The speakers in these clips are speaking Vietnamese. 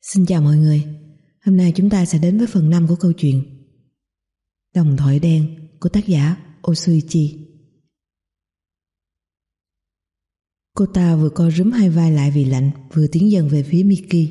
Xin chào mọi người. Hôm nay chúng ta sẽ đến với phần 5 của câu chuyện Đồng thoại đen của tác giả Osuichi. Cô ta vừa co rúm hai vai lại vì lạnh, vừa tiến dần về phía Miki.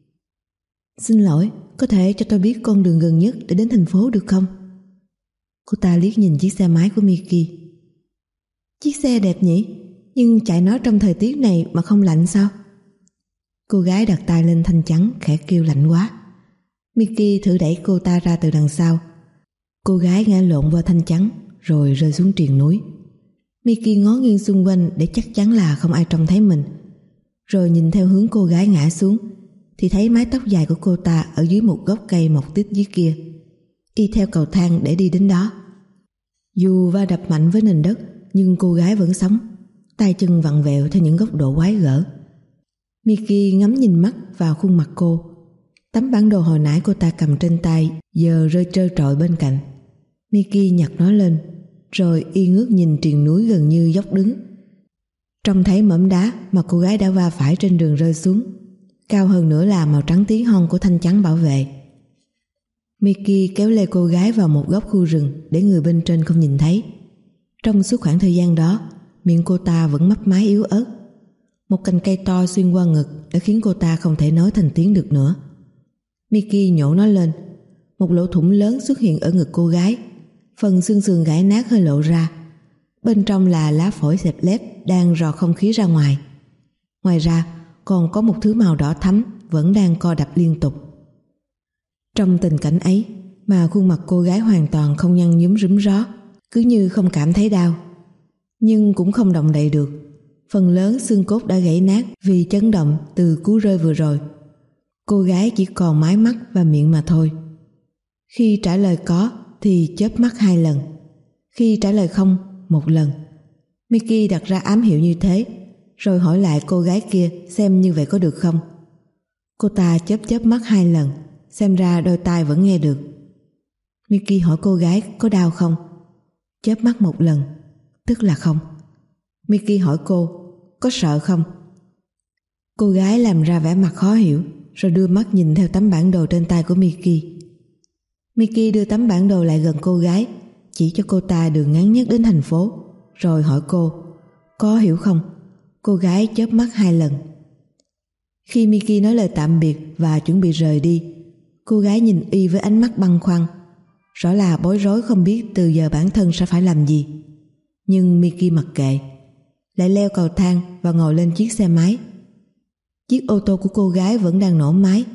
Xin lỗi, có thể cho tôi biết con đường gần nhất để đến thành phố được không? Cô ta liếc nhìn chiếc xe máy của Miki. Chiếc xe đẹp nhỉ, nhưng chạy nó trong thời tiết này mà không lạnh sao? Cô gái đặt tay lên thanh chắn, khẽ kêu lạnh quá. Miki thử đẩy cô ta ra từ đằng sau. Cô gái ngã lộn vào thanh chắn rồi rơi xuống triền núi. Miki ngó nghiêng xung quanh để chắc chắn là không ai trông thấy mình, rồi nhìn theo hướng cô gái ngã xuống thì thấy mái tóc dài của cô ta ở dưới một gốc cây mọc tít dưới kia. Y theo cầu thang để đi đến đó. Dù va đập mạnh với nền đất, nhưng cô gái vẫn sống, tay chân vặn vẹo theo những góc độ quái gở. Miki ngắm nhìn mắt vào khuôn mặt cô. Tấm bản đồ hồi nãy cô ta cầm trên tay giờ rơi trơ trọi bên cạnh. Miki nhặt nó lên, rồi y ngước nhìn triền núi gần như dốc đứng. Trông thấy mỏm đá mà cô gái đã va phải trên đường rơi xuống. Cao hơn nữa là màu trắng tí hon của thanh chắn bảo vệ. Miki kéo lê cô gái vào một góc khu rừng để người bên trên không nhìn thấy. Trong suốt khoảng thời gian đó, miệng cô ta vẫn mấp máy yếu ớt. Một cành cây to xuyên qua ngực đã khiến cô ta không thể nói thành tiếng được nữa. Miki nhổ nó lên. Một lỗ thủng lớn xuất hiện ở ngực cô gái. Phần xương sườn gãy nát hơi lộ ra. Bên trong là lá phổi xẹp lép đang rò không khí ra ngoài. Ngoài ra còn có một thứ màu đỏ thắm vẫn đang co đập liên tục. Trong tình cảnh ấy mà khuôn mặt cô gái hoàn toàn không nhăn nhúm rúm ró, cứ như không cảm thấy đau, nhưng cũng không động đậy được. Phần lớn xương cốt đã gãy nát vì chấn động từ cú rơi vừa rồi. Cô gái chỉ còn mái mắt và miệng mà thôi. Khi trả lời có thì chớp mắt 2 lần, khi trả lời không 1 lần. Miki đặt ra ám hiệu như thế, rồi hỏi lại cô gái kia xem như vậy có được không. Cô ta chớp mắt 2 lần, xem ra đôi tai vẫn nghe được. Miki hỏi cô gái có đau không. Chớp mắt 1 lần, tức là không. Miki hỏi cô có sợ không. Cô gái làm ra vẻ mặt khó hiểu, rồi đưa mắt nhìn theo tấm bản đồ trên tay của Miki. Miki đưa tấm bản đồ lại gần cô gái, chỉ cho cô ta đường ngắn nhất đến thành phố, rồi hỏi cô có hiểu không. Cô gái chớp mắt 2 lần. Khi Miki nói lời tạm biệt và chuẩn bị rời đi, cô gái nhìn y với ánh mắt băn khoăn, rõ là bối rối không biết từ giờ bản thân sẽ phải làm gì. Nhưng Miki mặc kệ, lại leo cầu thang và ngồi lên chiếc xe máy. Chiếc ô tô của cô gái vẫn đang nổ máy.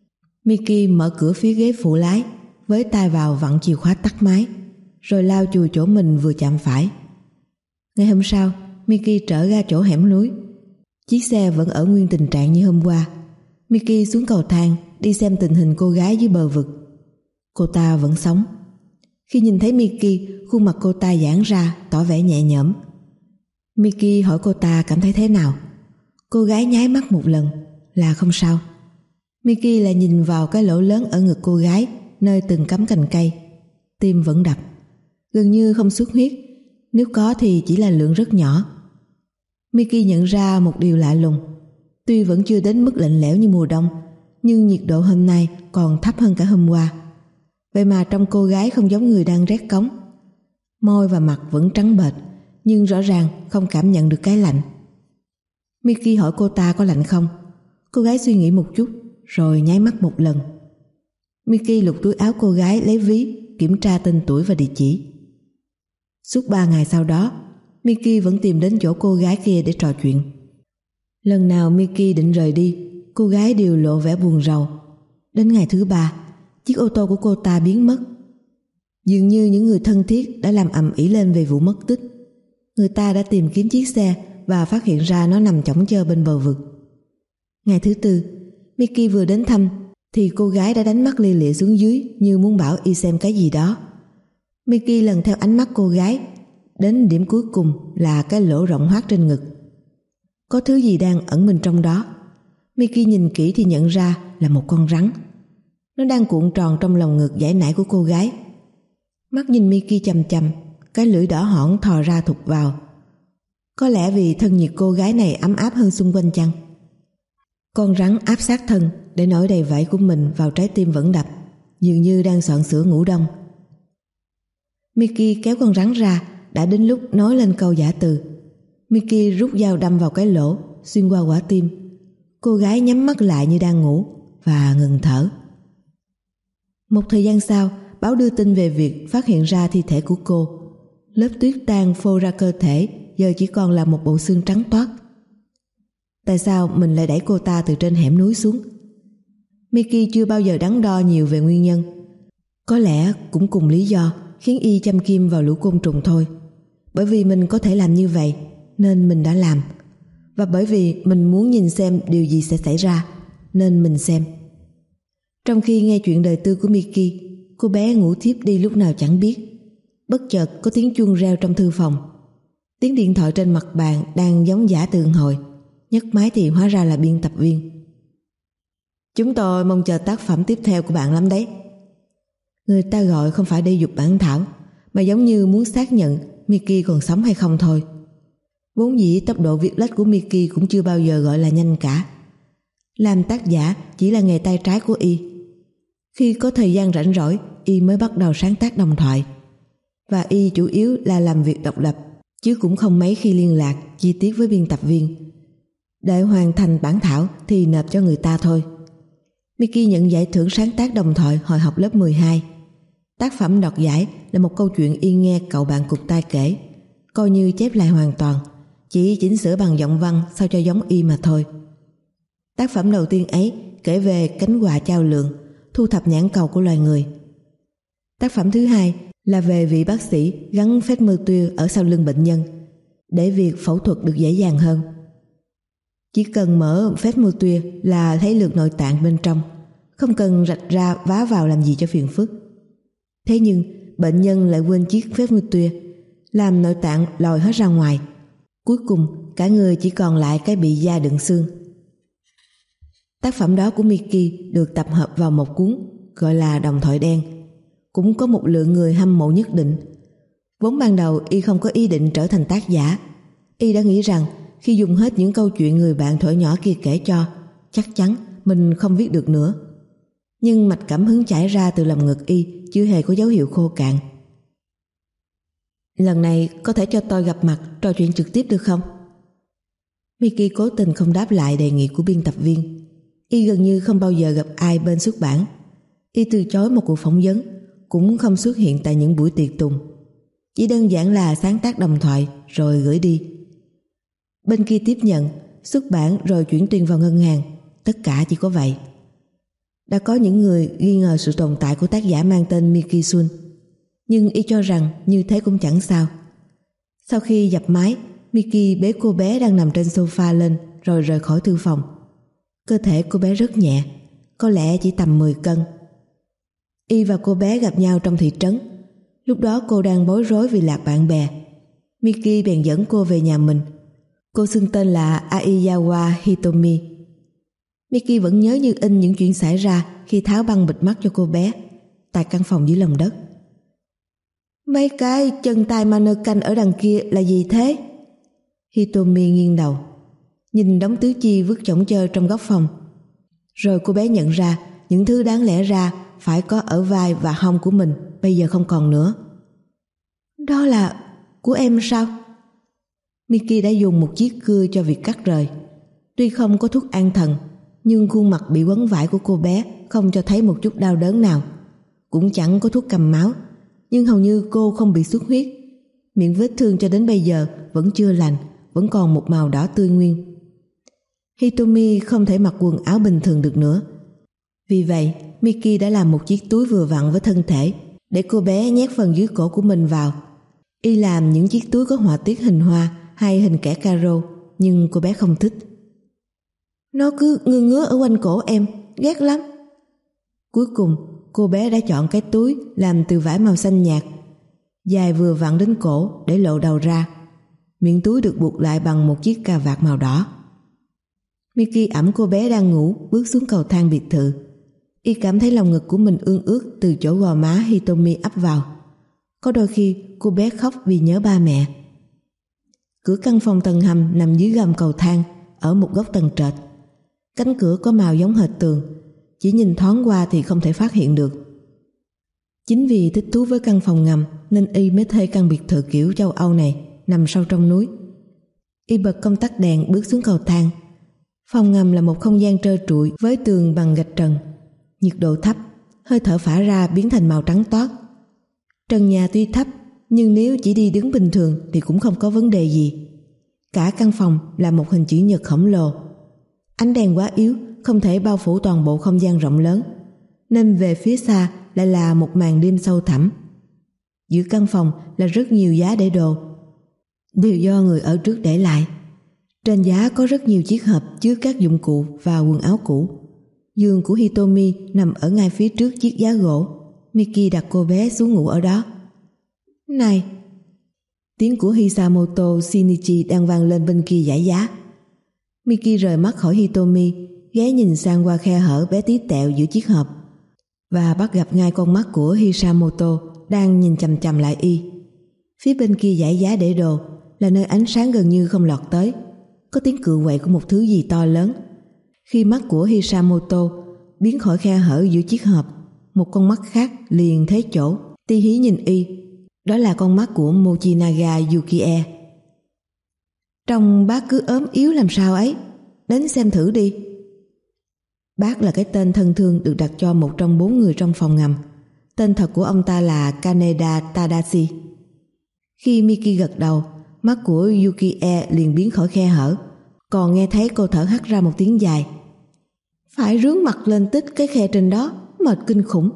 Miki mở cửa phía ghế phụ lái, với tay vào vặn chìa khóa tắt máy, rồi lao chùi chỗ mình vừa chạm phải. Ngày hôm sau, Miki trở ra chỗ hẻm núi. Chiếc xe vẫn ở nguyên tình trạng như hôm qua. Miki xuống cầu thang đi xem tình hình cô gái dưới bờ vực. Cô ta vẫn sống. Khi nhìn thấy Miki, khuôn mặt cô ta giãn ra, tỏ vẻ nhẹ nhõm. Miki hỏi cô ta cảm thấy thế nào. Cô gái nháy mắt 1 lần là không sao. Miki lại nhìn vào cái lỗ lớn ở ngực cô gái, nơi từng cắm cành cây. Tim vẫn đập, gần như không xuất huyết, nếu có thì chỉ là lượng rất nhỏ. Miki nhận ra một điều lạ lùng. Tuy vẫn chưa đến mức lạnh lẽo như mùa đông, nhưng nhiệt độ hôm nay còn thấp hơn cả hôm qua. Vậy mà trông cô gái không giống người đang rét cóng. Môi và mặt vẫn trắng bệch, nhưng rõ ràng không cảm nhận được cái lạnh. Miki hỏi cô ta có lạnh không. Cô gái suy nghĩ một chút, rồi nháy mắt 1 lần. Miki lục túi áo cô gái lấy ví, kiểm tra tên tuổi và địa chỉ. Suốt 3 ngày sau đó, Miki vẫn tìm đến chỗ cô gái kia để trò chuyện. Lần nào Miki định rời đi, cô gái đều lộ vẻ buồn rầu. Đến ngày thứ 3, chiếc ô tô của cô ta biến mất. Dường như những người thân thiết đã làm ầm ĩ lên về vụ mất tích. Người ta đã tìm kiếm chiếc xe và phát hiện ra nó nằm chõng chơ bên bờ vực. Ngày thứ 4, Miki vừa đến thăm thì cô gái đã đánh mắt lia lịa xuống dưới như muốn bảo y xem cái gì đó. Miki lần theo ánh mắt cô gái đến điểm cuối cùng là cái lỗ rộng hoác trên ngực. Có thứ gì đang ẩn mình trong đó. Miki nhìn kỹ thì nhận ra là một con rắn. Nó đang cuộn tròn trong lồng ngực dãy nải của cô gái. Mắt nhìn Miki chằm chằm, cái lưỡi đỏ hỏn thò ra thụt vào. Có lẽ vì thân nhiệt cô gái này ấm áp hơn xung quanh chăng. Con rắn áp sát thân để nổi đầy vải của mình vào trái tim vẫn đập, dường như đang soạn sửa ngủ đông. Mickey kéo con rắn ra, đã đến lúc nói lên câu giả từ. Mickey rút dao đâm vào cái lỗ, xuyên qua quả tim. Cô gái nhắm mắt lại như đang ngủ và ngừng thở. Một thời gian sau, báo đưa tin về việc phát hiện ra thi thể của cô. Lớp tuyết tan phô ra cơ thể, giờ chỉ còn là một bộ xương trắng toát. Tại sao mình lại đẩy cô ta từ trên hẻm núi xuống? Mickey chưa bao giờ đắn đo nhiều về nguyên nhân. Có lẽ cũng cùng lý do khiến y châm kim vào lũ côn trùng thôi. Bởi vì mình có thể làm như vậy nên mình đã làm, và bởi vì mình muốn nhìn xem điều gì sẽ xảy ra nên mình xem. Trong khi nghe chuyện đời tư của Mickey, cô bé ngủ thiếp đi lúc nào chẳng biết. Bất chợt có tiếng chuông reo trong thư phòng. Tiếng điện thoại trên mặt bàn đang giống giả từ hồi. Nhấc máy thì hóa ra là biên tập viên. Chúng tôi mong chờ tác phẩm tiếp theo của bạn lắm đấy. Người ta gọi không phải để giục bản thảo, mà giống như muốn xác nhận Mickey còn sống hay không thôi. Vốn dĩ tốc độ viết lách của Mickey cũng chưa bao giờ gọi là nhanh cả. Làm tác giả chỉ là nghề tay trái của y. Khi có thời gian rảnh rỗi, y mới bắt đầu sáng tác đồng thoại. Và y chủ yếu là làm việc độc lập, chứ cũng không mấy khi liên lạc chi tiết với biên tập viên. Để hoàn thành bản thảo thì nộp cho người ta thôi. Mickey nhận giải thưởng sáng tác đồng thoại hồi học lớp 12. Tác phẩm đoạt giải là một câu chuyện y nghe cậu bạn cụt tay kể, coi như chép lại hoàn toàn, chỉ chỉnh sửa bằng giọng văn sao cho giống y mà thôi. Tác phẩm đầu tiên ấy kể về cánh quạ chao lượn, thu thập nhãn cầu của loài người. Tác phẩm thứ hai là về vị bác sĩ gắn phét mơ tuyêu ở sau lưng bệnh nhân, để việc phẫu thuật được dễ dàng hơn. Chỉ cần mở phét mơ tuyêu là thấy được nội tạng bên trong, không cần rạch ra vá vào làm gì cho phiền phức. Thế nhưng bệnh nhân lại quên chiếc phét mơ tuyêu, làm nội tạng lòi hết ra ngoài. Cuối cùng cả người chỉ còn lại cái bị da đựng xương. Tác phẩm đó của Mickey được tập hợp vào một cuốn gọi là Đồng thoại đen. Cũng có một lượng người hâm mộ nhất định. Vốn ban đầu y không có ý định trở thành tác giả. Y đã nghĩ rằng khi dùng hết những câu chuyện người bạn thuở nhỏ kia kể cho, chắc chắn mình không viết được nữa. Nhưng mạch cảm hứng chảy ra từ lòng ngực y chưa hề có dấu hiệu khô cạn. Lần này có thể cho tôi gặp mặt trò chuyện trực tiếp được không? Mickey cố tình không đáp lại đề nghị của biên tập viên. Y gần như không bao giờ gặp ai bên xuất bản. Y từ chối một cuộc phỏng vấn, cũng không xuất hiện tại những buổi tiệc tùng. Chỉ đơn giản là sáng tác đồng thoại rồi gửi đi. Bên kia tiếp nhận, xuất bản rồi chuyển tiền vào ngân hàng. Tất cả chỉ có vậy. Đã có những người nghi ngờ sự tồn tại của tác giả mang tên Mickey Sun, nhưng y cho rằng như thế cũng chẳng sao. Sau khi dập máy, Mickey bế cô bé đang nằm trên sofa lên rồi rời khỏi thư phòng. Cơ thể cô bé rất nhẹ, có lẽ chỉ tầm 10 cân. Y và cô bé gặp nhau trong thị trấn. Lúc đó cô đang bối rối vì lạc bạn bè. Mickey bèn dẫn cô về nhà mình. Cô xưng tên là Aizawa Hitomi. Mickey vẫn nhớ như in những chuyện xảy ra khi tháo băng bịt mắt cho cô bé tại căn phòng dưới lòng đất. Mấy cái chân tay mannequin ở đằng kia là gì thế? Hitomi nghiêng đầu, nhìn đống tứ chi vứt chổng chơ trong góc phòng. Rồi cô bé nhận ra những thứ đáng lẽ ra phải có ở vai và hông của mình bây giờ không còn nữa. Đó là của em sao? Mickey đã dùng một chiếc cưa cho việc cắt rời. Tuy không có thuốc an thần, nhưng khuôn mặt bị quấn vải của cô bé không cho thấy một chút đau đớn nào. Cũng chẳng có thuốc cầm máu, nhưng hầu như cô không bị xuất huyết. Miệng vết thương cho đến bây giờ vẫn chưa lành, vẫn còn một màu đỏ tươi nguyên. Hitomi không thể mặc quần áo bình thường được nữa. Vì vậy, Mickey đã làm một chiếc túi vừa vặn với thân thể để cô bé nhét phần dưới cổ của mình vào. Y làm những chiếc túi có họa tiết hình hoa hay hình kẻ caro, nhưng cô bé không thích. Nó cứ ngứa ngứa ở quanh cổ em, ghét lắm. Cuối cùng, cô bé đã chọn cái túi làm từ vải màu xanh nhạt, dài vừa vặn đến cổ để lộ đầu ra. Miệng túi được buộc lại bằng một chiếc cà vạt màu đỏ. Mickey ẵm cô bé đang ngủ bước xuống cầu thang biệt thự. Y cảm thấy lòng ngực của mình ương ướt từ chỗ gò má Hitomi ắp vào. Có đôi khi cô bé khóc vì nhớ ba mẹ. Cửa căn phòng tầng hầm nằm dưới gầm cầu thang ở một góc tầng trệt. Cánh cửa có màu giống hệt tường, chỉ nhìn thoáng qua thì không thể phát hiện được. Chính vì thích thú với căn phòng ngầm nên y mới thuê căn biệt thự kiểu châu Âu này nằm sâu trong núi. Y bật công tắc đèn bước xuống cầu thang. Phòng ngầm là một không gian trơ trụi với tường bằng gạch trần, nhiệt độ thấp, hơi thở phả ra biến thành màu trắng toát. Trần nhà tuy thấp nhưng nếu chỉ đi đứng bình thường thì cũng không có vấn đề gì. Cả căn phòng là một hình chữ nhật khổng lồ. Ánh đèn quá yếu, không thể bao phủ toàn bộ không gian rộng lớn, nên về phía xa lại là một màn đêm sâu thẳm. Giữa căn phòng là rất nhiều giá để đồ, đều do người ở trước để lại. Trên giá có rất nhiều chiếc hộp chứa các dụng cụ và quần áo cũ. Giường của Hitomi nằm ở ngay phía trước chiếc giá gỗ. Miki đặt cô bé xuống ngủ ở đó. Này! Tiếng của Hisamoto Shinichi đang vang lên bên kia dãy giá. Miki rời mắt khỏi Hitomi, ghé nhìn sang qua khe hở bé tí tẹo giữa chiếc hộp và bắt gặp ngay con mắt của Hisamoto đang nhìn chằm chằm lại y. Phía bên kia dãy giá để đồ là nơi ánh sáng gần như không lọt tới. Có tiếng cựa quậy của một thứ gì to lớn. Khi mắt của Hisamoto biến khỏi khe hở giữa chiếc hộp, một con mắt khác liền thế chỗ ti hí nhìn y. Đó là con mắt của Mochinaga Yukie. Trông bác cứ ốm yếu làm sao ấy, đến xem thử đi. Bác là cái tên thân thương được đặt cho một trong 4 người trong phòng ngầm. Tên thật của ông ta là Kaneda Tadashi. Khi Miki gật đầu, mắt của Yukie liền biến khỏi khe hở, còn nghe thấy cô thở hắt ra một tiếng dài. Phải rướn mặt lên tích cái khe trên đó, mệt kinh khủng.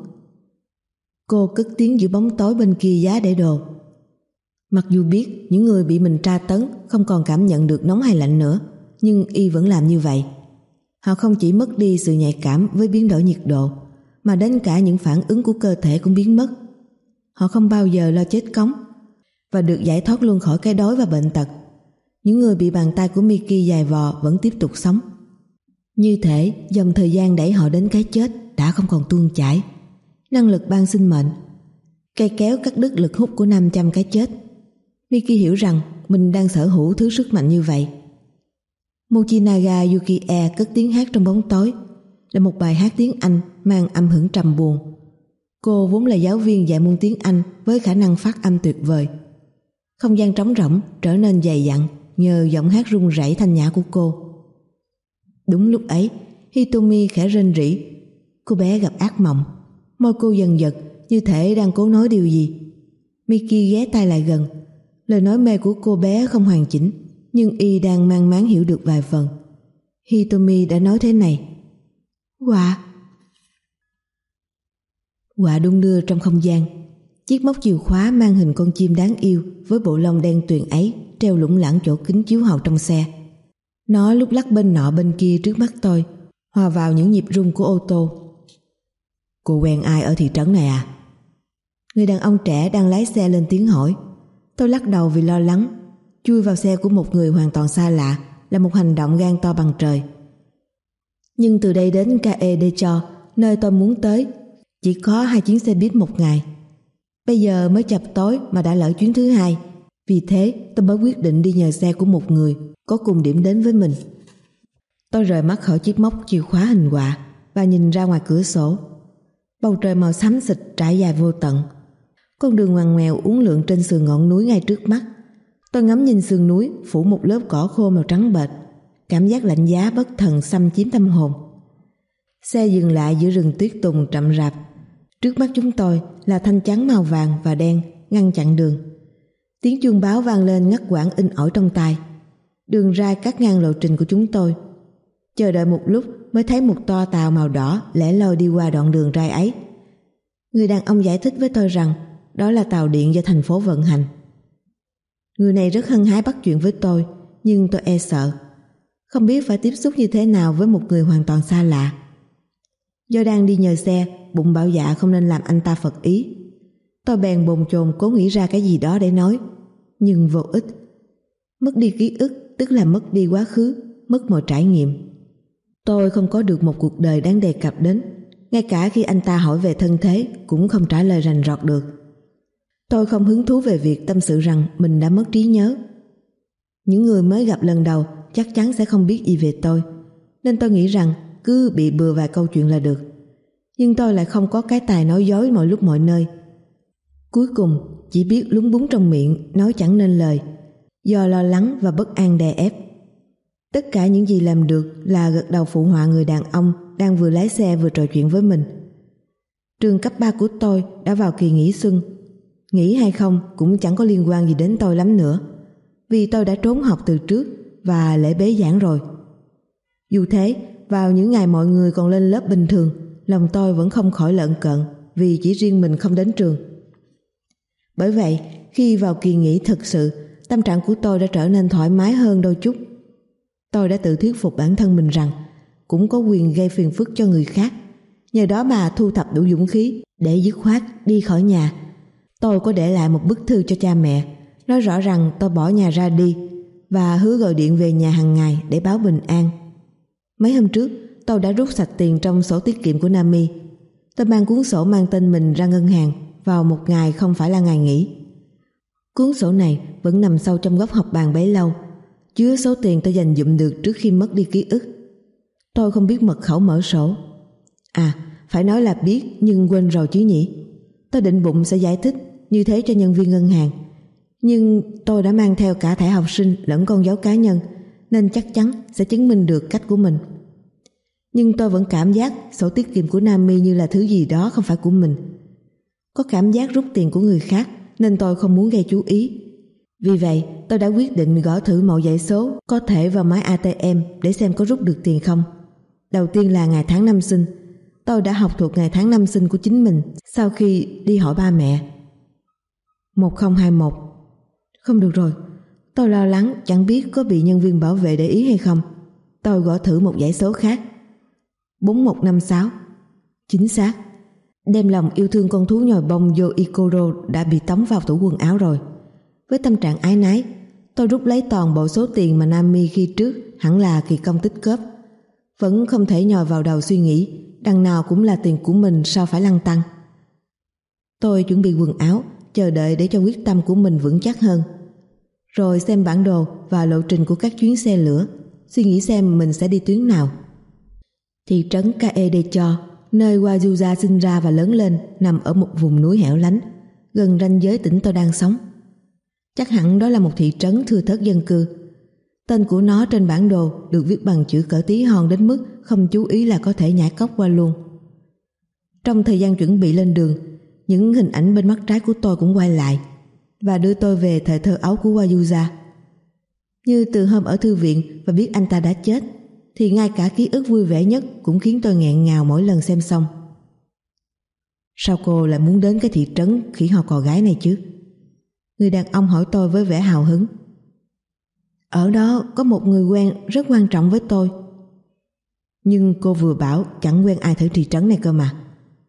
Cô cất tiếng giữa bóng tối bên kia giá để đồ. Mặc dù biết những người bị mình tra tấn không còn cảm nhận được nóng hay lạnh nữa, nhưng y vẫn làm như vậy. Họ không chỉ mất đi sự nhạy cảm với biến đổi nhiệt độ, mà đến cả những phản ứng của cơ thể cũng biến mất. Họ không bao giờ lo chết cóng và được giải thoát luôn khỏi cái đói và bệnh tật. Những người bị bàn tay của Miki dài vò vẫn tiếp tục sống. Như thể dòng thời gian đẩy họ đến cái chết đã không còn tuôn chảy. Năng lực ban sinh mệnh, cây kéo cắt đứt lực hút của 500 cái chết. Miki hiểu rằng mình đang sở hữu thứ sức mạnh như vậy. Mochinaga Yukie cất tiếng hát trong bóng tối, là một bài hát tiếng Anh mang âm hưởng trầm buồn. Cô vốn là giáo viên dạy môn tiếng Anh với khả năng phát âm tuyệt vời. Không gian trống rỗng trở nên dày dặn nhờ giọng hát rung rẩy thanh nhã của cô. Đúng lúc ấy, Hitomi khẽ rên rỉ. Cô bé gặp ác mộng. Môi cô dần giật như thể đang cố nói điều gì. Miki ghé tai lại gần. Lời nói mê của cô bé không hoàn chỉnh, nhưng y đang mang máng hiểu được vài phần. Hitomi đã nói thế này: Quạ đung đưa trong không gian. Chiếc móc chìa khóa mang hình con chim đáng yêu với bộ lông đen tuyền ấy treo lủng lẳng chỗ kính chiếu hậu trong xe. Nó lúc lắc bên nọ bên kia trước mắt tôi, hòa vào những nhịp rung của ô tô. Cô quen ai ở thị trấn này à? Người đàn ông trẻ đang lái xe lên tiếng hỏi. Tôi lắc đầu vì lo lắng. Chui vào xe của một người hoàn toàn xa lạ là một hành động gan to bằng trời. Nhưng từ đây đến Kaedecho, nơi tôi muốn tới, chỉ có 2 chuyến xe buýt một ngày. Bây giờ mới chập tối mà đã lỡ chuyến thứ 2. Vì thế tôi mới quyết định đi nhờ xe của một người có cùng điểm đến với mình. Tôi rời mắt khỏi chiếc móc chìa khóa hình quạ và nhìn ra ngoài cửa sổ. Bầu trời màu xám xịt trải dài vô tận. Con đường ngoằn ngoèo uốn lượn trên sườn ngọn núi ngay trước mắt. Tôi ngắm nhìn sườn núi phủ một lớp cỏ khô màu trắng bệch. Cảm giác lạnh giá bất thần xâm chiếm tâm hồn. Xe dừng lại giữa rừng tuyết tùng rậm rạp. Trước mắt chúng tôi là thanh chắn màu vàng và đen ngăn chặn đường. Tiếng chuông báo vang lên ngắt quãng in ỏi trong tai. Đường rai cắt ngang lộ trình của chúng tôi. Chờ đợi một lúc mới thấy một toa tàu màu đỏ lẻ loi đi qua đoạn đường rai ấy. Người đàn ông giải thích với tôi rằng đó là tàu điện do thành phố vận hành. Người này rất hăng hái bắt chuyện với tôi, nhưng tôi e sợ. Không biết phải tiếp xúc như thế nào với một người hoàn toàn xa lạ. Do đang đi nhờ xe, bụng bảo dạ không nên làm anh ta phật ý. Tôi bèn bồn chồn cố nghĩ ra cái gì đó để nói, nhưng vô ích. Mất đi ký ức tức là mất đi quá khứ, mất mọi trải nghiệm. Tôi không có được một cuộc đời đáng đề cập đến. Ngay cả khi anh ta hỏi về thân thế cũng không trả lời rành rọt được. Tôi không hứng thú về việc tâm sự rằng mình đã mất trí nhớ. Những người mới gặp lần đầu chắc chắn sẽ không biết gì về tôi, nên tôi nghĩ rằng cứ bị bừa vài câu chuyện là được. Nhưng tôi lại không có cái tài nói dối mọi lúc mọi nơi. Cuối cùng chỉ biết lúng búng trong miệng, nói chẳng nên lời, do lo lắng và bất an đè ép. Tất cả những gì làm được là gật đầu phụ họa người đàn ông đang vừa lái xe vừa trò chuyện với mình. Trường cấp 3 của tôi đã vào kỳ nghỉ xuân. Nghỉ hay không cũng chẳng có liên quan gì đến tôi lắm nữa, vì tôi đã trốn học từ trước và lễ bế giảng rồi. Dù thế, vào những ngày mọi người còn lên lớp bình thường, lòng tôi vẫn không khỏi lợn cợn vì chỉ riêng mình không đến trường. Bởi vậy, khi vào kỳ nghỉ thực sự, tâm trạng của tôi đã trở nên thoải mái hơn đôi chút. Tôi đã tự thuyết phục bản thân mình rằng cũng có quyền gây phiền phức cho người khác, nhờ đó mà thu thập đủ dũng khí để dứt khoát đi khỏi nhà. Tôi có để lại một bức thư cho cha mẹ, nói rõ rằng tôi bỏ nhà ra đi và hứa gọi điện về nhà hàng ngày để báo bình an. Mấy hôm trước, tôi đã rút sạch tiền trong sổ tiết kiệm của Nami. Tôi mang cuốn sổ mang tên mình ra ngân hàng vào một ngày không phải là ngày nghỉ. Cuốn sổ này vẫn nằm sâu trong góc học bàn bấy lâu, chứa số tiền tôi dành dụm được trước khi mất đi ký ức. Tôi không biết mật khẩu mở sổ. Phải nói là biết nhưng quên rồi chứ nhỉ. Tôi định bụng sẽ giải thích như thế cho nhân viên ngân hàng, nhưng tôi đã mang theo cả thẻ học sinh lẫn con dấu cá nhân, nên chắc chắn sẽ chứng minh được cách của mình. Nhưng tôi vẫn cảm giác sổ tiết kiệm của Nami như là thứ gì đó không phải của mình. Có cảm giác rút tiền của người khác nên tôi không muốn gây chú ý. Vì vậy, tôi đã quyết định gõ thử mẫu dãy số có thể vào máy ATM để xem có rút được tiền không. Đầu tiên là ngày tháng năm sinh. Tôi đã học thuộc ngày tháng năm sinh của chính mình sau khi đi hỏi ba mẹ. 1021. Không được rồi, tôi lo lắng chẳng biết có bị nhân viên bảo vệ để ý hay không. Tôi gõ thử một dãy số khác. 4156. Chính xác. Đem lòng yêu thương con thú nhồi bông Yo Ikoro đã bị tống vào tủ quần áo rồi. Với tâm trạng áy náy, tôi rút lấy toàn bộ số tiền mà Nami khi trước hẳn là kỳ công tích góp. Vẫn không thể nhồi vào đầu suy nghĩ đằng nào cũng là tiền của mình, sao phải lăn tăn. Tôi chuẩn bị quần áo, chờ đợi để cho quyết tâm của mình vững chắc hơn. Rồi xem bản đồ và lộ trình của các chuyến xe lửa, suy nghĩ xem mình sẽ đi tuyến nào. Thị trấn Kaedecho, nơi Wajuza sinh ra và lớn lên, nằm ở một vùng núi hẻo lánh, gần ranh giới tỉnh tôi đang sống. Chắc hẳn đó là một thị trấn thưa thớt dân cư. Tên của nó trên bản đồ được viết bằng chữ cỡ tí hon đến mức không chú ý là có thể nhảy cóc qua luôn. Trong thời gian chuẩn bị lên đường, những hình ảnh bên mắt trái của tôi cũng quay lại và đưa tôi về thời thơ ấu của Wajuza. Như từ hôm ở thư viện và biết anh ta đã chết, thì ngay cả ký ức vui vẻ nhất cũng khiến tôi nghẹn ngào mỗi lần xem xong. Sao cô lại muốn đến cái thị trấn khỉ ho cò gái này chứ? Người đàn ông hỏi tôi với vẻ hào hứng. Ở đó có một người quen rất quan trọng với tôi. Nhưng cô vừa bảo chẳng quen ai ở thị trấn này cơ mà.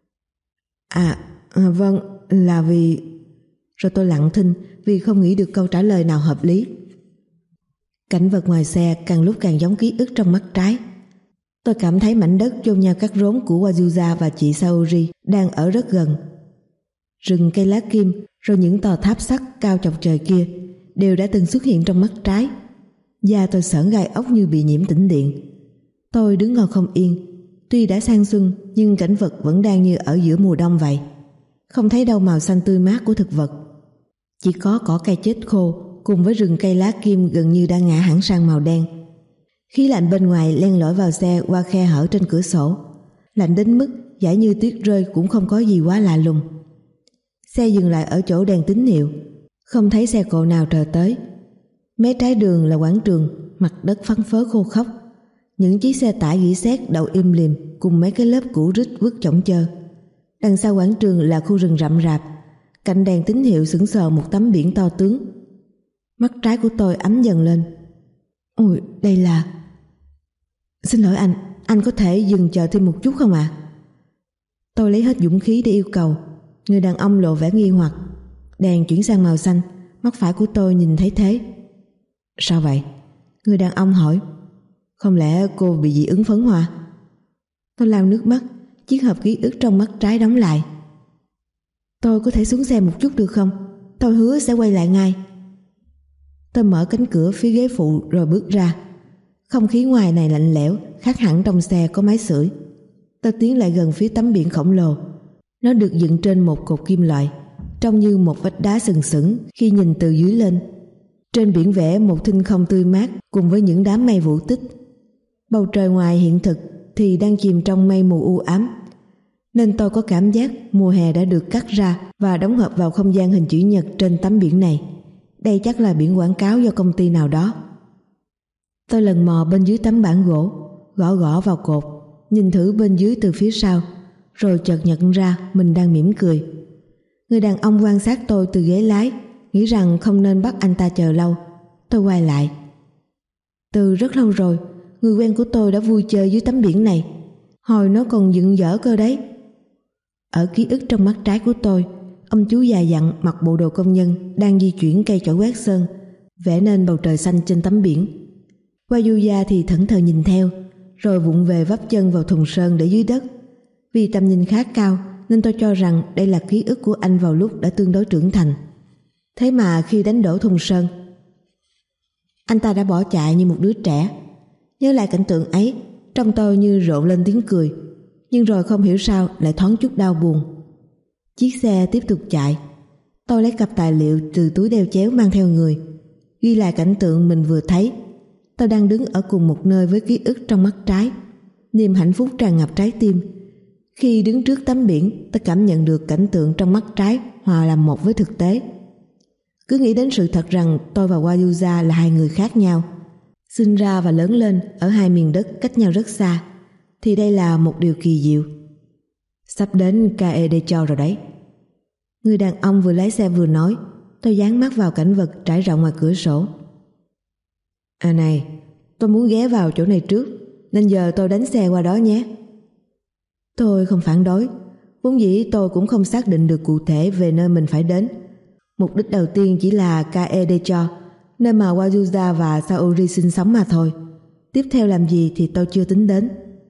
Vâng, là vì... Rồi tôi lặng thinh vì không nghĩ được câu trả lời nào hợp lý. Cảnh vật ngoài xe càng lúc càng giống ký ức trong mắt trái. Tôi cảm thấy mảnh đất chôn nhau cắt rốn của Wajuza và chị Saori đang ở rất gần. Rừng cây lá kim, rồi những tòa tháp sắt cao chọc trời kia đều đã từng xuất hiện trong mắt trái. Da tôi sởn gai ốc như bị nhiễm tĩnh điện. Tôi đứng ngồi không yên. Tuy đã sang xuân nhưng cảnh vật vẫn đang như ở giữa mùa đông vậy. Không thấy đâu màu xanh tươi mát của thực vật. Chỉ có cỏ cây chết khô cùng với rừng cây lá kim gần như đã ngã hẳn sang màu đen. Khí lạnh bên ngoài len lỏi vào xe qua khe hở trên cửa sổ. Lạnh đến mức giả như tuyết rơi cũng không có gì quá lạ lùng. Xe dừng lại ở chỗ đèn tín hiệu. Không thấy xe cộ nào trở tới. Mé trái đường là quảng trường, mặt đất phăng phớ khô khốc. Những chiếc xe tải gỉ sét đậu im lìm cùng mấy cái lớp cũ rích vứt chổng chơ. Đằng sau quảng trường là khu rừng rậm rạp. Cạnh đèn tín hiệu sững sờ một tấm biển to tướng. Mắt trái của tôi ấm dần lên. Ôi, đây là... Xin lỗi anh có thể dừng chờ thêm một chút không ạ? Tôi lấy hết dũng khí để yêu cầu. Người đàn ông lộ vẻ nghi hoặc. Đèn chuyển sang màu xanh, mắt phải của tôi nhìn thấy thế. Sao vậy? Người đàn ông hỏi. Không lẽ cô bị dị ứng phấn hoa? Tôi lau nước mắt, chiếc hộp ký ức trong mắt trái đóng lại. Tôi có thể xuống xe một chút được không? Tôi hứa sẽ quay lại ngay. Tôi mở cánh cửa phía ghế phụ rồi bước ra. Không khí ngoài này lạnh lẽo, khác hẳn trong xe có máy sưởi. Tôi tiến lại gần phía tấm biển khổng lồ. Nó được dựng trên một cột kim loại, trông như một vách đá sừng sững khi nhìn từ dưới lên. Trên biển vẽ một thinh không tươi mát cùng với những đám mây vũ tích. Bầu trời ngoài hiện thực thì đang chìm trong mây mù u ám, nên tôi có cảm giác mùa hè đã được cắt ra và đóng hợp vào không gian hình chữ nhật trên tấm biển này. Đây chắc là biển quảng cáo do công ty nào đó. Tôi lần mò bên dưới tấm bảng gỗ, gõ gõ vào cột, nhìn thử bên dưới từ phía sau, rồi chợt nhận ra mình đang mỉm cười. Người đàn ông quan sát tôi từ ghế lái, nghĩ rằng không nên bắt anh ta chờ lâu. Tôi quay lại. Từ rất lâu rồi, người quen của tôi đã vui chơi dưới tấm biển này, hồi nó còn dựng dở cơ đấy. Ở ký ức trong mắt trái của tôi, ông chú già dặn mặc bộ đồ công nhân đang di chuyển cây chổi quét sơn, vẽ nên bầu trời xanh trên tấm biển. Wajuya thì thẫn thờ nhìn theo, rồi vụng về vấp chân vào thùng sơn để dưới đất. Vì tầm nhìn khá cao nên tôi cho rằng đây là ký ức của anh vào lúc đã tương đối trưởng thành. Thế mà khi đánh đổ thùng sơn, anh ta đã bỏ chạy như một đứa trẻ. Nhớ lại cảnh tượng ấy, trong tôi như rộn lên tiếng cười, nhưng rồi không hiểu sao lại thoáng chút đau buồn. Chiếc xe tiếp tục chạy. Tôi lấy cặp tài liệu từ túi đeo chéo mang theo người, ghi lại cảnh tượng mình vừa thấy. Tôi đang đứng ở cùng một nơi với ký ức trong mắt trái. Niềm hạnh phúc tràn ngập trái tim. Khi đứng trước tấm biển, tôi cảm nhận được cảnh tượng trong mắt trái hòa làm một với thực tế. Cứ nghĩ đến sự thật rằng tôi và Wajuya là hai người khác nhau, sinh ra và lớn lên ở hai miền đất cách nhau rất xa, thì đây là một điều kỳ diệu. Sắp đến Kaedecho rồi đấy. Người đàn ông vừa lái xe vừa nói. Tôi dán mắt vào cảnh vật trải rộng ngoài cửa sổ. À này, tôi muốn ghé vào chỗ này trước, nên giờ tôi đánh xe qua đó nhé. Tôi không phản đối. Vốn dĩ tôi cũng không xác định được cụ thể về nơi mình phải đến. Mục đích đầu tiên chỉ là Kaedecho, nơi mà Wajuya và Saori sinh sống mà thôi. Tiếp theo làm gì thì tôi chưa tính đến.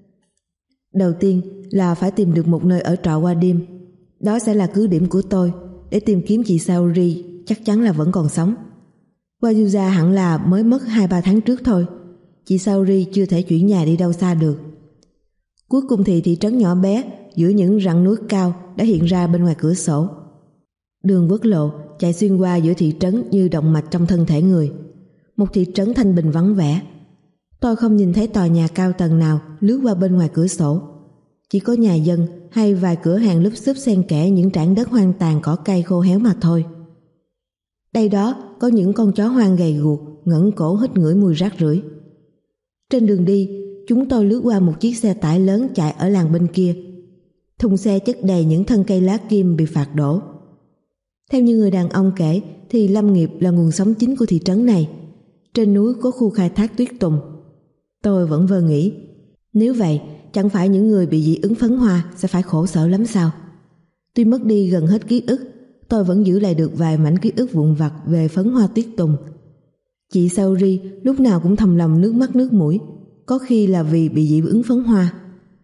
Đầu tiên là phải tìm được một nơi ở trọ qua đêm. Đó sẽ là cứ điểm của tôi để tìm kiếm chị Saori, chắc chắn là vẫn còn sống. Wajuya hẳn là mới mất 2-3 tháng trước thôi. Chị Saori chưa thể chuyển nhà đi đâu xa được. Cuối cùng thì thị trấn nhỏ bé giữa những rặng núi cao đã hiện ra bên ngoài cửa sổ. Đường quốc lộ chạy xuyên qua giữa thị trấn như động mạch trong thân thể người. Một thị trấn thanh bình vắng vẻ. Tôi không nhìn thấy tòa nhà cao tầng nào lướt qua bên ngoài cửa sổ. Chỉ có nhà dân hay vài cửa hàng lúp xúp xen kẽ những trảng đất hoang tàn cỏ cây khô héo mà thôi. Đây đó có những con chó hoang gầy guộc ngẩng cổ hít ngửi mùi rác rưởi. Trên đường đi, chúng tôi lướt qua một chiếc xe tải lớn chạy ở làng bên kia. Thùng xe chất đầy những thân cây lá kim bị phạt đổ. Theo như người đàn ông kể thì lâm nghiệp là nguồn sống chính của thị trấn này. Trên núi có khu khai thác tuyết tùng. Tôi vẫn vơ nghĩ, nếu vậy chẳng phải những người bị dị ứng phấn hoa sẽ phải khổ sở lắm sao? Tuy mất đi gần hết ký ức, tôi vẫn giữ lại được vài mảnh ký ức vụn vặt về phấn hoa tuyết tùng. Chị Saori lúc nào cũng thầm lầm nước mắt nước mũi, có khi là vì bị dị ứng phấn hoa.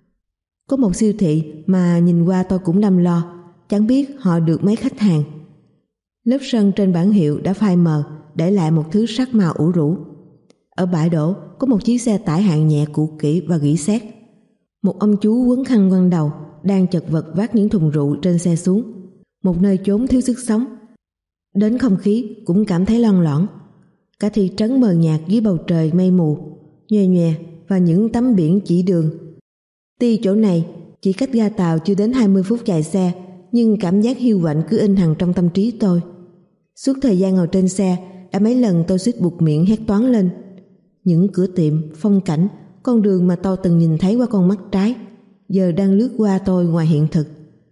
Có một siêu thị mà nhìn qua tôi cũng đăm lo, chẳng biết họ được mấy khách hàng. Lớp sơn trên bảng hiệu đã phai mờ, để lại một thứ sắc màu ủ rũ. Ở bãi đổ có một chiếc xe tải hạng nhẹ cũ kỹ và rỉ sét. Một ông chú quấn khăn quàng đầu đang chật vật vác những thùng rượu trên xe xuống. Một nơi chốn thiếu sức sống. Đến không khí cũng cảm thấy lon lỏn. Cả thị trấn mờ nhạt dưới bầu trời mây mù, nhòe nhòe và những tấm biển chỉ đường. Tuy chỗ này chỉ cách ga tàu chưa đến 20 phút chạy xe, nhưng cảm giác hiu quạnh cứ in hằn trong tâm trí tôi. Suốt thời gian ngồi trên xe, đã mấy lần tôi suýt buột miệng hét toáng lên. Những cửa tiệm, phong cảnh, con đường mà tôi từng nhìn thấy qua con mắt trái, giờ đang lướt qua tôi ngoài hiện thực.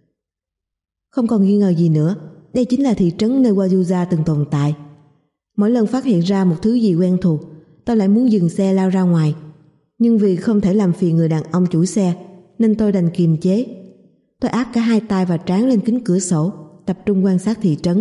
Không còn nghi ngờ gì nữa, đây chính là thị trấn nơi Wajuya từng tồn tại. Mỗi lần phát hiện ra một thứ gì quen thuộc, tôi lại muốn dừng xe lao ra ngoài. Nhưng vì không thể làm phiền người đàn ông chủ xe, nên tôi đành kiềm chế. Tôi áp cả hai tay và trán lên kính cửa sổ, tập trung quan sát thị trấn.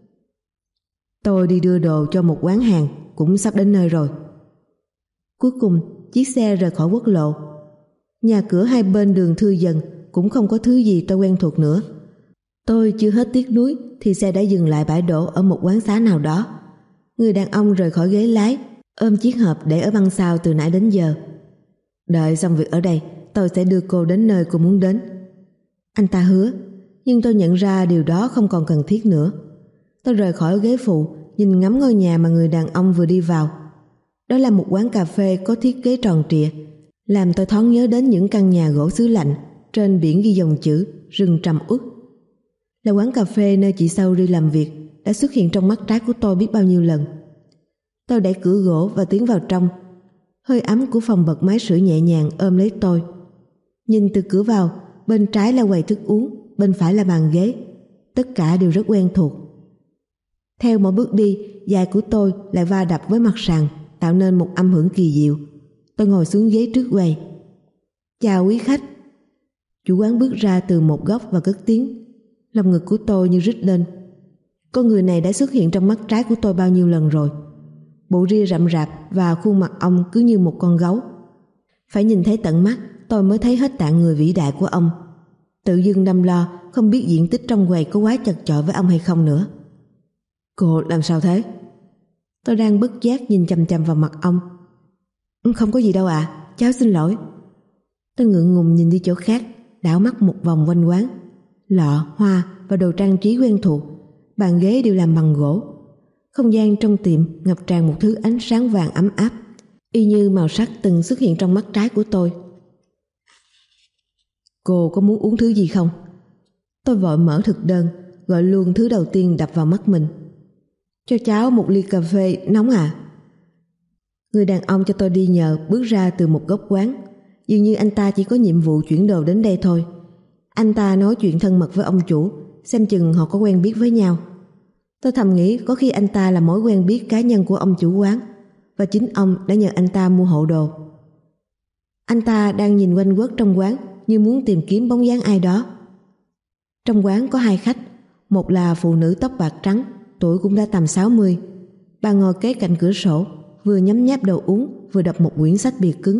Tôi đi đưa đồ cho một quán hàng, cũng sắp đến nơi rồi. Cuối cùng, chiếc xe rời khỏi quốc lộ. Nhà cửa hai bên đường thưa dần, cũng không có thứ gì tôi quen thuộc nữa. Tôi chưa hết tiếc nuối thì xe đã dừng lại bãi đỗ ở một quán xá nào đó. Người đàn ông rời khỏi ghế lái, ôm chiếc hộp để ở băng sau từ nãy đến giờ. Đợi xong việc ở đây, tôi sẽ đưa cô đến nơi cô muốn đến. Anh ta hứa, nhưng tôi nhận ra điều đó không còn cần thiết nữa. Tôi rời khỏi ghế phụ, nhìn ngắm ngôi nhà mà người đàn ông vừa đi vào. Đó là một quán cà phê có thiết kế tròn trịa, làm tôi thoáng nhớ đến những căn nhà gỗ xứ lạnh trên biển ghi dòng chữ rừng trầm uất. Là quán cà phê nơi chị Saori làm việc đã xuất hiện trong mắt trái của tôi biết bao nhiêu lần. Tôi đẩy cửa gỗ và tiến vào trong. Hơi ấm của phòng bật máy sưởi nhẹ nhàng ôm lấy tôi. Nhìn từ cửa vào, bên trái là quầy thức uống, bên phải là bàn ghế. Tất cả đều rất quen thuộc. Theo mỗi bước đi, giày của tôi lại va đập với mặt sàn, tạo nên một âm hưởng kỳ diệu. Tôi ngồi xuống ghế trước quầy. Chào quý khách. Chủ quán bước ra từ một góc và cất tiếng. Lòng ngực của tôi như rít lên. Con người này đã xuất hiện trong mắt trái của tôi bao nhiêu lần rồi. Bộ ria rậm rạp và khuôn mặt ông cứ như một con gấu. Phải nhìn thấy tận mắt tôi mới thấy hết tạng người vĩ đại của ông. Tự dưng đâm lo không biết diện tích trong quầy có quá chật chội với ông hay không nữa. Cô làm sao thế? Tôi đang bất giác nhìn chằm chằm vào mặt ông. Không có gì đâu ạ, cháu xin lỗi. Tôi ngượng ngùng nhìn đi chỗ khác, đảo mắt một vòng quanh quán. Lọ, hoa và đồ trang trí quen thuộc, bàn ghế đều làm bằng gỗ. Không gian trong tiệm ngập tràn một thứ ánh sáng vàng ấm áp, y như màu sắc từng xuất hiện trong mắt trái của tôi. Cô có muốn uống thứ gì không? Tôi vội mở thực đơn, gọi luôn thứ đầu tiên đập vào mắt mình. Cho cháu một ly cà phê nóng à? Người đàn ông cho tôi đi nhờ bước ra từ một góc quán. Dường như anh ta chỉ có nhiệm vụ chuyển đồ đến đây thôi. Anh ta nói chuyện thân mật với ông chủ, xem chừng họ có quen biết với nhau. Tôi thầm nghĩ có khi anh ta là mối quen biết cá nhân của ông chủ quán, và chính ông đã nhờ anh ta mua hộ đồ. Anh ta đang nhìn quanh quất trong quán như muốn tìm kiếm bóng dáng ai đó. Trong quán có hai khách, một là phụ nữ tóc bạc trắng, tuổi cũng đã tầm 60. Bà ngồi kế cạnh cửa sổ, vừa nhấm nháp đồ uống vừa đọc một quyển sách bìa cứng.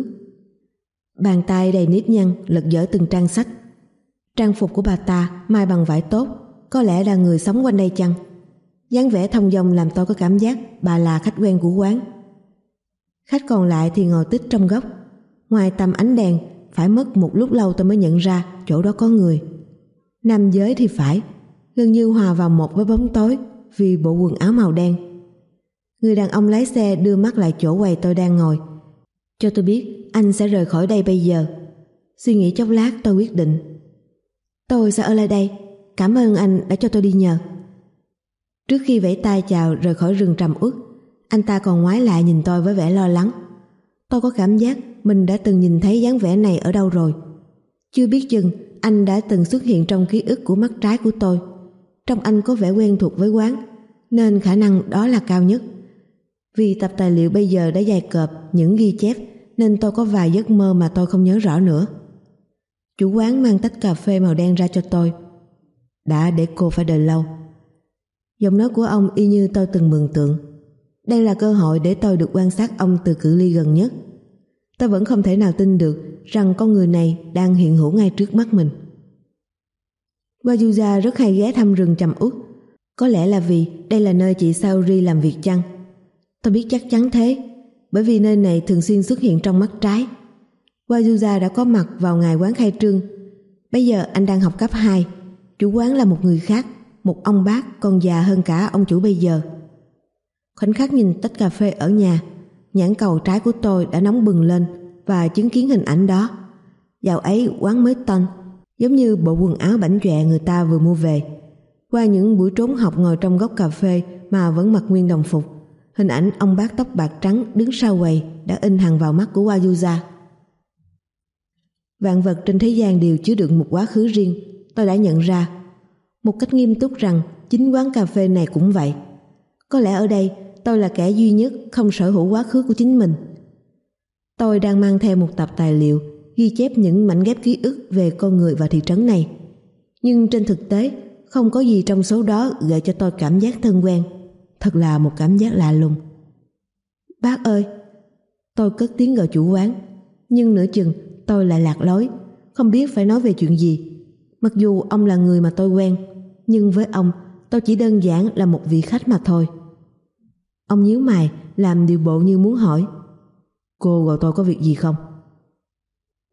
Bàn tay đầy nếp nhăn lật dở từng trang sách. Trang phục của bà ta may bằng vải tốt, có lẽ là người sống quanh đây chăng? Dáng vẻ thông dong làm tôi có cảm giác bà là khách quen của quán. Khách còn lại thì ngồi tít trong góc. Ngoài tầm ánh đèn, phải mất một lúc lâu tôi mới nhận ra chỗ đó có người. Nam giới thì phải, gần như hòa vào một với bóng tối vì bộ quần áo màu đen. Người đàn ông lái xe đưa mắt lại chỗ quầy tôi đang ngồi, cho tôi biết anh sẽ rời khỏi đây bây giờ. Suy nghĩ chốc lát tôi quyết định. Tôi sẽ ở lại đây, cảm ơn anh đã cho tôi đi nhờ. Trước khi vẫy tay chào rời khỏi rừng trầm uất, anh ta còn ngoái lại nhìn tôi với vẻ lo lắng. Tôi có cảm giác mình đã từng nhìn thấy dáng vẻ này ở đâu rồi. Chưa biết chừng anh đã từng xuất hiện trong ký ức của mắt trái của tôi. Trông anh có vẻ quen thuộc với quán, nên khả năng đó là cao nhất. Vì tập tài liệu bây giờ đã dày cộp những ghi chép, nên tôi có vài giấc mơ mà tôi không nhớ rõ nữa. Chủ quán mang tách cà phê màu đen ra cho tôi. Đã để cô phải đợi lâu. Giọng nói của ông y như tôi từng mường tượng. Đây là cơ hội để tôi được quan sát ông từ cự ly gần nhất. Tôi vẫn không thể nào tin được rằng con người này đang hiện hữu ngay trước mắt mình. Wajuza rất hay ghé thăm rừng trầm uất. Có lẽ là vì đây là nơi chị Saori làm việc chăng? Tôi biết chắc chắn thế, bởi vì nơi này thường xuyên xuất hiện trong mắt trái. Wajuza đã có mặt vào ngày quán khai trương. Bây giờ anh đang học cấp 2. Chủ quán là một người khác, một ông bác còn già hơn cả ông chủ bây giờ. Khoảnh khắc nhìn tách cà phê ở nhà, nhãn cầu trái của tôi đã nóng bừng lên và chứng kiến hình ảnh đó. Dạo ấy quán mới toanh, giống như bộ quần áo bảnh chọe người ta vừa mua về. Qua những buổi trốn học ngồi trong góc cà phê mà vẫn mặc nguyên đồng phục, hình ảnh ông bác tóc bạc trắng đứng sau quầy đã in hằn vào mắt của Wajuza. Vạn vật trên thế gian đều chứa đựng một quá khứ riêng, tôi đã nhận ra một cách nghiêm túc rằng chính quán cà phê này cũng vậy. Có lẽ ở đây tôi là kẻ duy nhất không sở hữu quá khứ của chính mình. Tôi đang mang theo một tập tài liệu ghi chép những mảnh ghép ký ức về con người và thị trấn này. Nhưng trên thực tế, không có gì trong số đó gợi cho tôi cảm giác thân quen. Thật là một cảm giác lạ lùng. Bác ơi! Tôi cất tiếng gọi chủ quán. Nhưng nửa chừng tôi lại lạc lối, không biết phải nói về chuyện gì. Mặc dù ông là người mà tôi quen, nhưng với ông tôi chỉ đơn giản là một vị khách mà thôi. Ông nhíu mày làm điều bộ như muốn hỏi. Cô gọi tôi có việc gì không?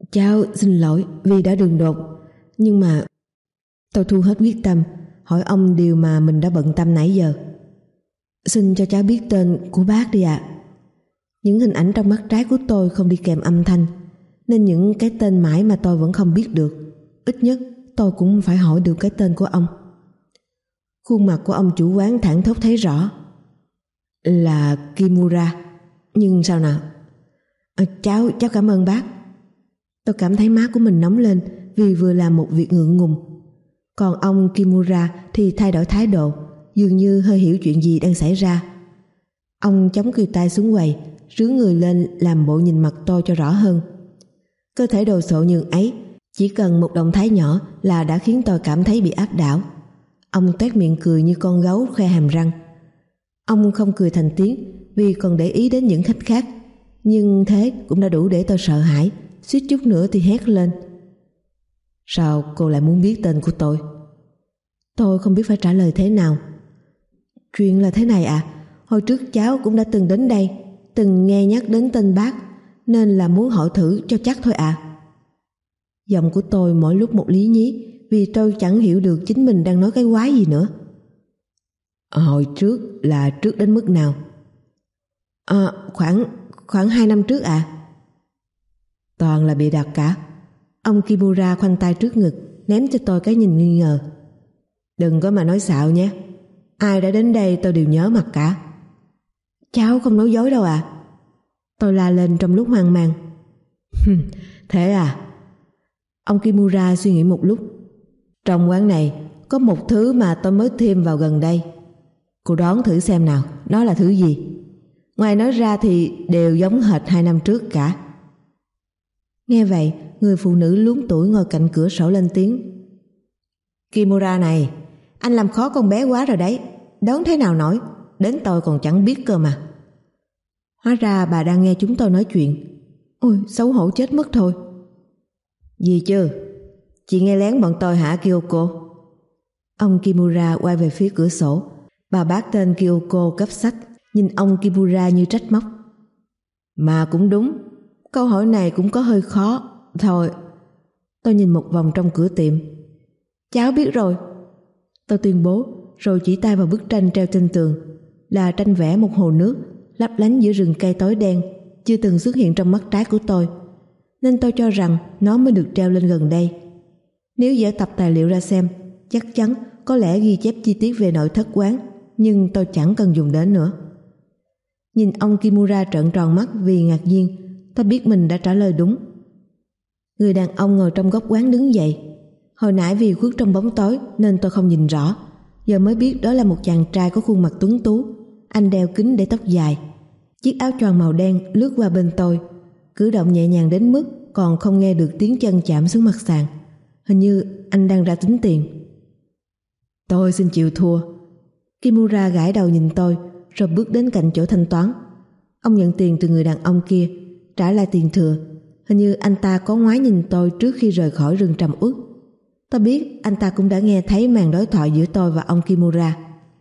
Cháu xin lỗi vì đã đường đột, nhưng mà tôi thu hết quyết tâm hỏi ông điều mà mình đã bận tâm nãy giờ. Xin cho cháu biết tên của bác đi ạ. Những hình ảnh trong mắt trái của tôi không đi kèm âm thanh, nên những cái tên mãi mà tôi vẫn không biết được. Ít nhất tôi cũng phải hỏi được cái tên của ông. Khuôn mặt của ông chủ quán thẳng thốt thấy rõ. Là Kimura. Nhưng sao nào? Cháu cảm ơn bác. Tôi cảm thấy má của mình nóng lên vì vừa làm một việc ngượng ngùng. Còn ông Kimura thì thay đổi thái độ, dường như hơi hiểu chuyện gì đang xảy ra. Ông chống khuỷu tay xuống quầy, rướn người lên làm bộ nhìn mặt tôi cho rõ hơn. Cơ thể đồ sộ nhường ấy, chỉ cần một động thái nhỏ là đã khiến tôi cảm thấy bị áp đảo. Ông toét miệng cười như con gấu khoe hàm răng. Ông không cười thành tiếng vì còn để ý đến những khách khác, nhưng thế cũng đã đủ để tôi sợ hãi, suýt chút nữa thì hét lên. Sao cô lại muốn biết tên của tôi? Tôi không biết phải trả lời thế nào. Chuyện là thế này ạ. Hồi trước cháu cũng đã từng đến đây, từng nghe nhắc đến tên bác, nên là muốn hỏi thử cho chắc thôi ạ. Giọng của tôi mỗi lúc một lý nhí vì tôi chẳng hiểu được chính mình đang nói cái quái gì nữa. Hồi trước là trước đến mức nào? Khoảng 2 năm trước ạ. Toàn là bịa đặt cả. Ông Kimura khoanh tay trước ngực, ném cho tôi cái nhìn nghi ngờ. Đừng có mà nói xạo nhé. Ai đã đến đây tôi đều nhớ mặt cả. Cháu không nói dối đâu ạ. Tôi la lên trong lúc hoang mang. Thế à? Ông Kimura suy nghĩ một lúc. Trong quán này có một thứ mà tôi mới thêm vào gần đây. Cô đoán thử xem nào, nó là thứ gì? Ngoài nói ra thì đều giống hệt 2 năm trước cả. Nghe vậy, người phụ nữ luống tuổi ngồi cạnh cửa sổ lên tiếng. Kimura này, anh làm khó con bé quá rồi đấy. Đoán thế nào nổi, đến tôi còn chẳng biết cơ mà. Hóa ra bà đang nghe chúng tôi nói chuyện. Ôi, xấu hổ chết mất thôi. Gì chứ? Chị nghe lén bọn tôi hả Kyoko? Ông Kimura quay về phía cửa sổ. Bà bác tên Kyoko cấp sách nhìn ông Kimura như trách móc. Mà cũng đúng, câu hỏi này cũng có hơi khó. Thôi, tôi nhìn một vòng trong cửa tiệm. Cháu biết rồi, tôi tuyên bố, rồi chỉ tay vào bức tranh treo trên tường. Là tranh vẽ một hồ nước lấp lánh giữa rừng cây tối đen, chưa từng xuất hiện trong mắt trái của tôi, nên tôi cho rằng nó mới được treo lên gần đây. Nếu dở tập tài liệu ra xem, chắc chắn có lẽ ghi chép chi tiết về nội thất quán, nhưng tôi chẳng cần dùng đến nữa. Nhìn ông Kimura trợn tròn mắt vì ngạc nhiên, tôi biết mình đã trả lời đúng. Người đàn ông ngồi trong góc quán đứng dậy. Hồi nãy vì khuất trong bóng tối nên tôi không nhìn rõ, giờ mới biết đó là một chàng trai có khuôn mặt tuấn tú. Anh đeo kính để tóc dài, chiếc áo choàng màu đen lướt qua bên tôi, cử động nhẹ nhàng đến mức còn không nghe được tiếng chân chạm xuống mặt sàn. Hình như anh đang ra tính tiền. Tôi xin chịu thua. Kimura gãi đầu nhìn tôi, rồi bước đến cạnh chỗ thanh toán. Ông nhận tiền từ người đàn ông kia, trả lại tiền thừa. Hình như anh ta có ngoái nhìn tôi trước khi rời khỏi rừng trầm uất. Tôi biết anh ta cũng đã nghe thấy màn đối thoại giữa tôi và ông Kimura.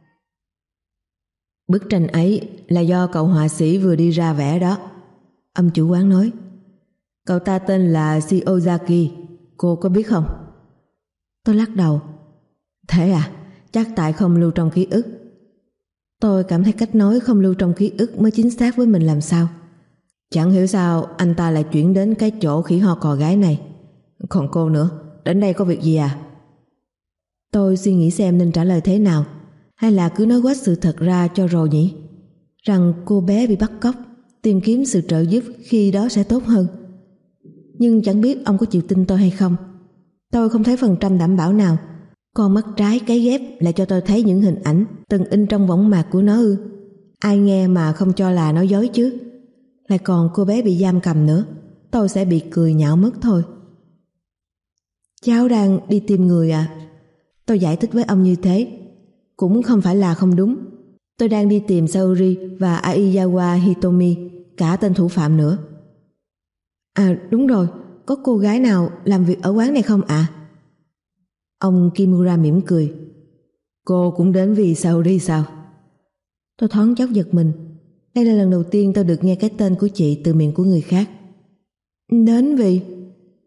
Bức tranh ấy là do cậu họa sĩ vừa đi ra vẽ đó, ông chủ quán nói. Cậu ta tên là Shiozaki, cô có biết không? Tôi lắc đầu. Thế à, chắc tại không lưu trong ký ức. Tôi cảm thấy cách nói không lưu trong ký ức mới chính xác với mình làm sao. Chẳng hiểu sao anh ta lại chuyển đến cái chỗ khỉ ho cò gái này. Còn cô nữa, đến đây có việc gì à? Tôi suy nghĩ xem nên trả lời thế nào, hay là cứ nói quách sự thật ra cho rồi nhỉ? Rằng cô bé bị bắt cóc, tìm kiếm sự trợ giúp khi đó sẽ tốt hơn. Nhưng chẳng biết ông có chịu tin tôi hay không. Tôi không thấy phần trăm đảm bảo nào. Con mắt trái cái ghép lại cho tôi thấy những hình ảnh từng in trong võng mạc của nó ư? Ai nghe mà không cho là nói dối chứ? Lại còn cô bé bị giam cầm nữa, tôi sẽ bị cười nhạo mất thôi. Cháu đang đi tìm người à? Tôi giải thích với ông như thế. Cũng không phải là không đúng. Tôi đang đi tìm Saori và Aizawa Hitomi, cả tên thủ phạm nữa. À đúng rồi, có cô gái nào làm việc ở quán này không ạ? Ông Kimura mỉm cười. Cô cũng đến vì Saori sao? Tôi thoáng chốc giật mình. Đây là lần đầu tiên tôi được nghe cái tên của chị từ miệng của người khác. Đến vì...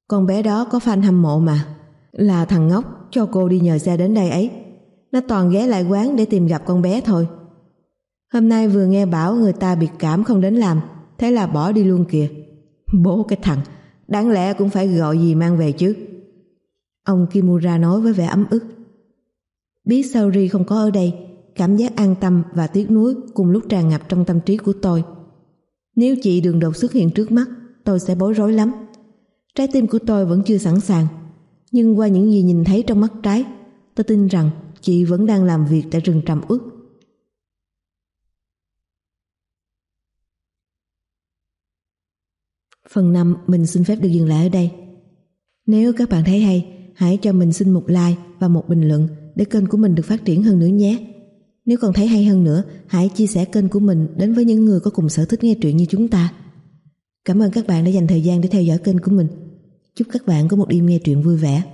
Con bé đó có fan hâm mộ mà. Là thằng ngốc cho cô đi nhờ xe đến đây ấy. Nó toàn ghé lại quán để tìm gặp con bé thôi. Hôm nay vừa nghe bảo người ta biệt cảm không đến làm, thế là bỏ đi luôn kìa. Bố cái thằng, đáng lẽ cũng phải gọi gì mang về chứ. Ông Kimura nói với vẻ ấm ức. Biết Saori không có ở đây, cảm giác an tâm và tiếc nuối cùng lúc tràn ngập trong tâm trí của tôi. Nếu chị Đường Đột xuất hiện trước mắt, tôi sẽ bối rối lắm. Trái tim của tôi vẫn chưa sẵn sàng, nhưng qua những gì nhìn thấy trong mắt trái, tôi tin rằng chị vẫn đang làm việc tại rừng trầm uất. Phần 5 mình xin phép được dừng lại ở đây. Nếu các bạn thấy hay, hãy cho mình xin một like và một bình luận để kênh của mình được phát triển hơn nữa nhé. Nếu còn thấy hay hơn nữa, hãy chia sẻ kênh của mình đến với những người có cùng sở thích nghe truyện như chúng ta. Cảm ơn các bạn đã dành thời gian để theo dõi kênh của mình. Chúc các bạn có một đêm nghe truyện vui vẻ.